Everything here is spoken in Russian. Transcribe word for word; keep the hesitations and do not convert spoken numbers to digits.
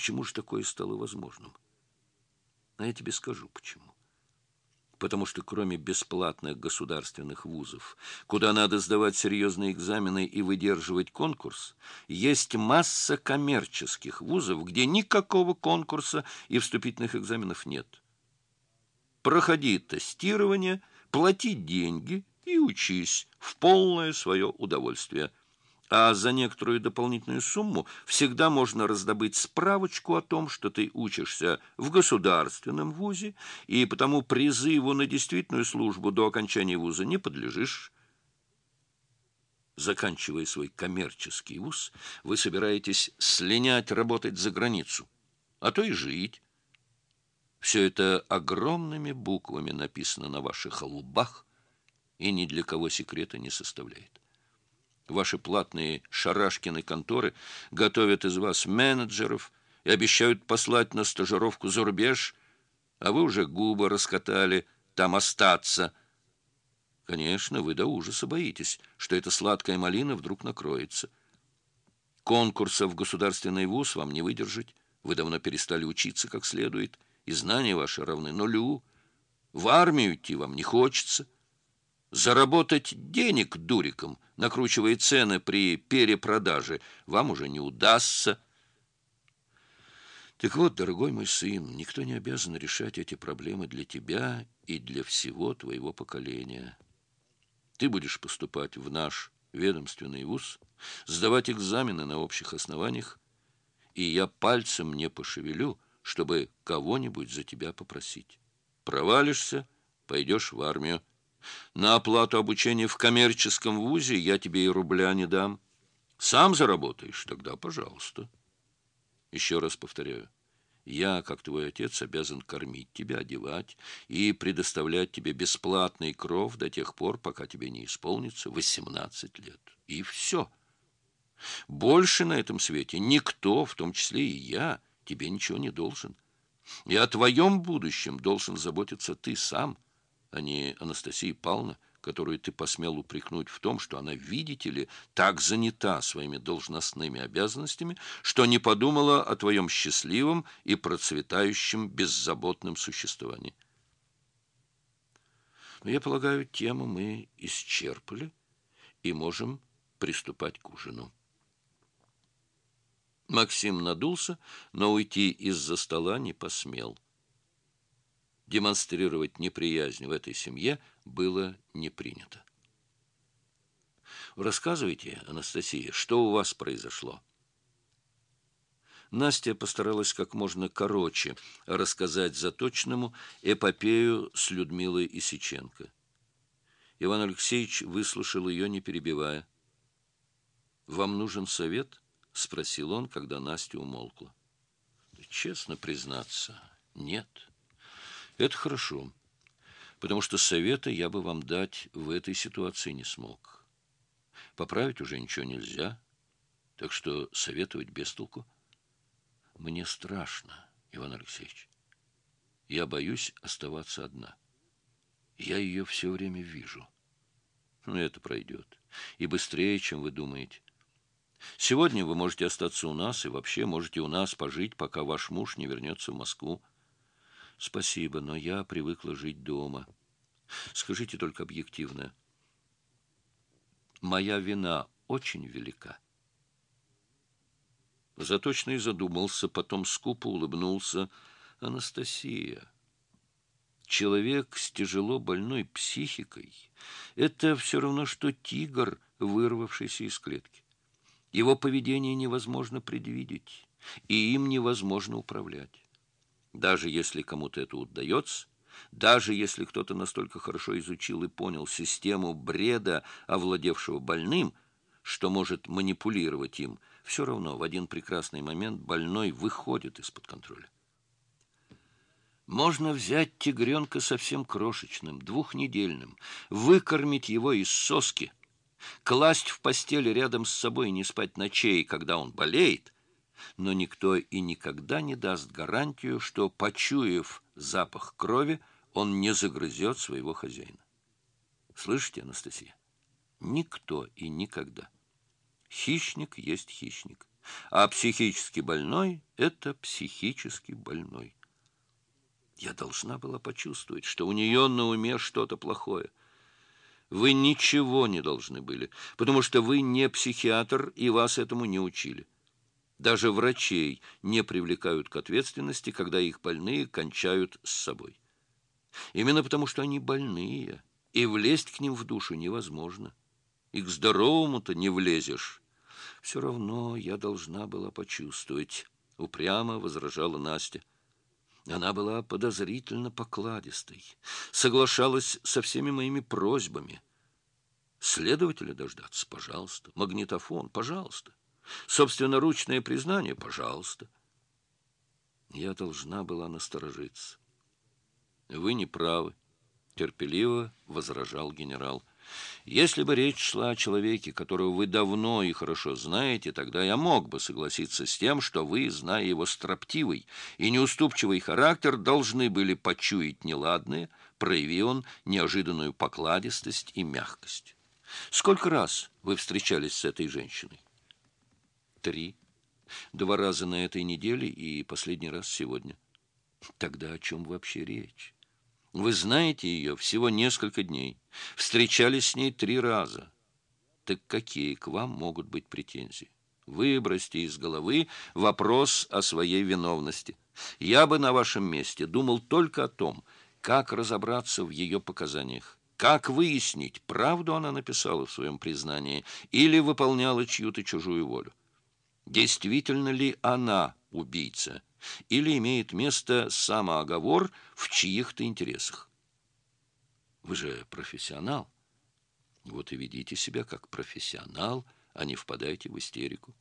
почему же такое стало возможным? А я тебе скажу, почему. Потому что кроме бесплатных государственных вузов, куда надо сдавать серьезные экзамены и выдерживать конкурс, есть масса коммерческих вузов, где никакого конкурса и вступительных экзаменов нет. Проходи тестирование, плати деньги и учись в полное свое удовольствие. А за некоторую дополнительную сумму всегда можно раздобыть справочку о том, что ты учишься в государственном вузе, и потому призыву на действительную службу до окончания вуза не подлежишь. Заканчивая свой коммерческий вуз, вы собираетесь слинять работать за границу, а то и жить. Все это огромными буквами написано на ваших лбах и ни для кого секрета не составляет. Ваши платные Шарашкины конторы готовят из вас менеджеров и обещают послать на стажировку за рубеж, а вы уже губы раскатали, там остаться. Конечно, вы до ужаса боитесь, что эта сладкая малина вдруг накроется. Конкурса в государственный вуз вам не выдержать. Вы давно перестали учиться как следует, и знания ваши равны нулю. В армию идти вам не хочется. Заработать денег дуриком, накручивая цены при перепродаже, вам уже не удастся. Так вот, дорогой мой сын, никто не обязан решать эти проблемы для тебя и для всего твоего поколения. Ты будешь поступать в наш ведомственный вуз, сдавать экзамены на общих основаниях, и я пальцем не пошевелю, чтобы кого-нибудь за тебя попросить. Провалишься — пойдешь в армию. На оплату обучения в коммерческом вузе я тебе и рубля не дам. Сам заработаешь, тогда пожалуйста. Еще раз повторяю, я, как твой отец, обязан кормить тебя, одевать и предоставлять тебе бесплатный кров до тех пор, пока тебе не исполнится восемнадцать лет. И все. Больше на этом свете никто, в том числе и я, тебе ничего не должен. И о твоем будущем должен заботиться ты сам, а не Анастасия Павловна, которую ты посмел упрекнуть в том, что она, видите ли, так занята своими должностными обязанностями, что не подумала о твоем счастливом и процветающем беззаботном существовании. Но я полагаю, тему мы исчерпали и можем приступать к ужину. Максим надулся, но уйти из-за стола не посмел. Демонстрировать неприязнь в этой семье было не принято. «Рассказывайте, Анастасия, что у вас произошло?» Настя постаралась как можно короче рассказать Заточному эпопею с Людмилой Исиченко. Иван Алексеевич выслушал ее, не перебивая. «Вам нужен совет?» — спросил он, когда Настя умолкла. «Честно признаться, нет». Это хорошо, потому что совета я бы вам дать в этой ситуации не смог. Поправить уже ничего нельзя, так что советовать без толку. Мне страшно, Иван Алексеевич. Я боюсь оставаться одна. Я ее все время вижу. Но это пройдет. И быстрее, чем вы думаете. Сегодня вы можете остаться у нас и вообще можете у нас пожить, пока ваш муж не вернется в Москву. Спасибо, но я привыкла жить дома. Скажите только объективно. Моя вина очень велика. Заточный задумался, потом скупо улыбнулся. Анастасия, человек с тяжело больной психикой — это все равно, что тигр, вырвавшийся из клетки. Его поведение невозможно предвидеть, и им невозможно управлять. Даже если кому-то это удается, даже если кто-то настолько хорошо изучил и понял систему бреда, овладевшего больным, что может манипулировать им, все равно в один прекрасный момент больной выходит из-под контроля. Можно взять тигренка совсем крошечным, двухнедельным, выкормить его из соски, класть в постель рядом с собой и не спать ночей, когда он болеет, но никто и никогда не даст гарантию, что, почуяв запах крови, он не загрызет своего хозяина. Слышите, Анастасия? Никто и никогда. Хищник есть хищник. А психически больной – это психически больной. Я должна была почувствовать, что у нее на уме что-то плохое. Вы ничего не должны были, потому что вы не психиатр, и вас этому не учили. Даже врачей не привлекают к ответственности, когда их больные кончают с собой. Именно потому, что они больные, и влезть к ним в душу невозможно. И к здоровому-то не влезешь. Все равно я должна была почувствовать, упрямо возражала Настя. Она была подозрительно покладистой, соглашалась со всеми моими просьбами. Следователя дождаться, пожалуйста. Магнитофон, пожалуйста. Собственноручное признание, пожалуйста. Я должна была насторожиться. Вы не правы, терпеливо возражал генерал. Если бы речь шла о человеке, которого вы давно и хорошо знаете, тогда я мог бы согласиться с тем, что вы, зная его строптивый и неуступчивый характер, должны были почуять неладное, прояви он неожиданную покладистость и мягкость. Сколько раз вы встречались с этой женщиной? Три. Два раза на этой неделе и последний раз сегодня. Тогда о чем вообще речь? Вы знаете ее всего несколько дней. Встречались с ней три раза. Так какие к вам могут быть претензии? Выбросьте из головы вопрос о своей виновности. Я бы на вашем месте думал только о том, как разобраться в ее показаниях. Как выяснить, правду она написала в своем признании или выполняла чью-то чужую волю? Действительно ли она убийца? Или имеет место самооговор в чьих-то интересах? Вы же профессионал. Вот и ведите себя как профессионал, а не впадайте в истерику.